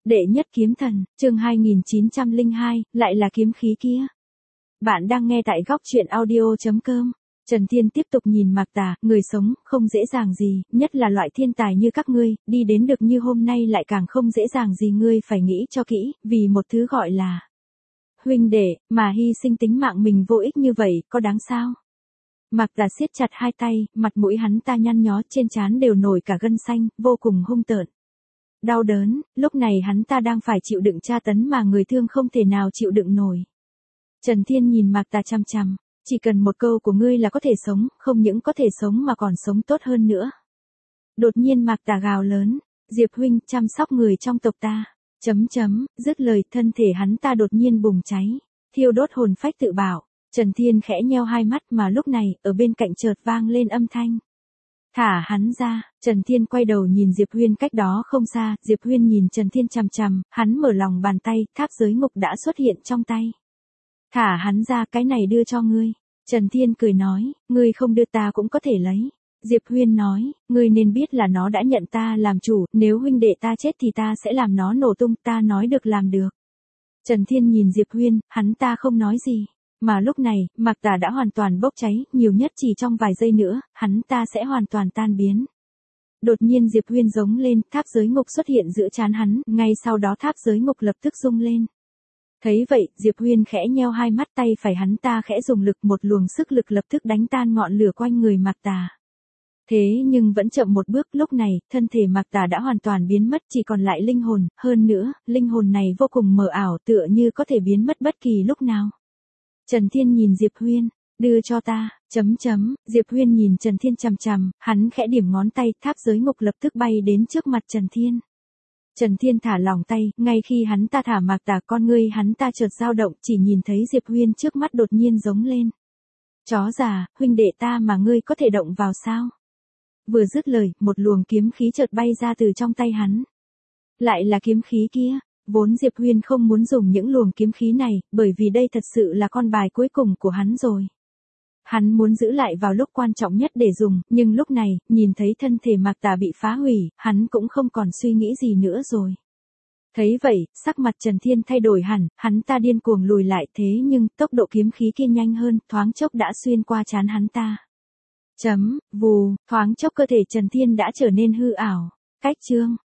Đệ nhất kiếm thần, chương 2902, lại là kiếm khí kia. Bạn đang nghe tại góc truyện audio.com. Trần Thiên tiếp tục nhìn Mạc Tà, người sống, không dễ dàng gì, nhất là loại thiên tài như các ngươi, đi đến được như hôm nay lại càng không dễ dàng gì, ngươi phải nghĩ cho kỹ, vì một thứ gọi là huynh đệ, mà hy sinh tính mạng mình vô ích như vậy, có đáng sao? Mạc Tà siết chặt hai tay, mặt mũi hắn ta nhăn nhó, trên trán đều nổi cả gân xanh, vô cùng hung tợn. Đau đớn, lúc này hắn ta đang phải chịu đựng tra tấn mà người thương không thể nào chịu đựng nổi. Trần Thiên nhìn Mạc Tà chằm chằm, chỉ cần một câu của ngươi là có thể sống, không những có thể sống mà còn sống tốt hơn nữa. Đột nhiên Mạc Tà gào lớn, Diệp huynh, chăm sóc người trong tộc ta. Dứt lời, thân thể hắn ta đột nhiên bùng cháy, thiêu đốt hồn phách tự bảo. Trần Thiên khẽ nheo hai mắt, mà lúc này, ở bên cạnh chợt vang lên âm thanh. Thả hắn ra. Trần Thiên quay đầu nhìn Diệp Huyên cách đó không xa, Diệp Huyên nhìn Trần Thiên chằm chằm, hắn mở lòng bàn tay, tháp giới ngục đã xuất hiện trong tay. Thả hắn ra, cái này đưa cho ngươi. Trần Thiên cười nói, ngươi không đưa ta cũng có thể lấy. Diệp Huyên nói, ngươi nên biết là nó đã nhận ta làm chủ, nếu huynh đệ ta chết thì ta sẽ làm nó nổ tung, ta nói được làm được. Trần Thiên nhìn Diệp Huyên, hắn ta không nói gì. Mà lúc này, Mạc Tà đã hoàn toàn bốc cháy, nhiều nhất chỉ trong vài giây nữa, hắn ta sẽ hoàn toàn tan biến. Đột nhiên Diệp Huyên giống lên, tháp giới ngục xuất hiện giữa trán hắn, ngay sau đó tháp giới ngục lập tức rung lên. Thấy vậy, Diệp Huyên khẽ nheo hai mắt, tay phải hắn ta khẽ dùng lực, một luồng sức lực lập tức đánh tan ngọn lửa quanh người Mạc Tà. Thế nhưng vẫn chậm một bước, lúc này, thân thể Mạc Tà đã hoàn toàn biến mất, chỉ còn lại linh hồn, hơn nữa, linh hồn này vô cùng mờ ảo, tựa như có thể biến mất bất kỳ lúc nào. Trần Thiên nhìn Diệp Huyên, đưa cho ta, Diệp Huyên nhìn Trần Thiên chằm chằm, hắn khẽ điểm ngón tay, tháp giới ngục lập tức bay đến trước mặt Trần Thiên. Trần Thiên thả lỏng tay, ngay khi hắn ta thả Mạc Tà, con ngươi hắn ta chợt dao động, chỉ nhìn thấy Diệp Huyên trước mắt đột nhiên giống lên. Chó già, huynh đệ ta mà ngươi có thể động vào sao? Vừa dứt lời, một luồng kiếm khí chợt bay ra từ trong tay hắn. Lại là kiếm khí kia. Vốn Diệp Huyên không muốn dùng những luồng kiếm khí này, bởi vì đây thật sự là con bài cuối cùng của hắn rồi. Hắn muốn giữ lại vào lúc quan trọng nhất để dùng, nhưng lúc này, nhìn thấy thân thể Mạc Tà bị phá hủy, hắn cũng không còn suy nghĩ gì nữa rồi. Thấy vậy, sắc mặt Trần Thiên thay đổi hẳn, hắn ta điên cuồng lùi lại, thế nhưng, tốc độ kiếm khí kia nhanh hơn, thoáng chốc đã xuyên qua trán hắn ta. Vù, thoáng chốc cơ thể Trần Thiên đã trở nên hư ảo. Cách chương.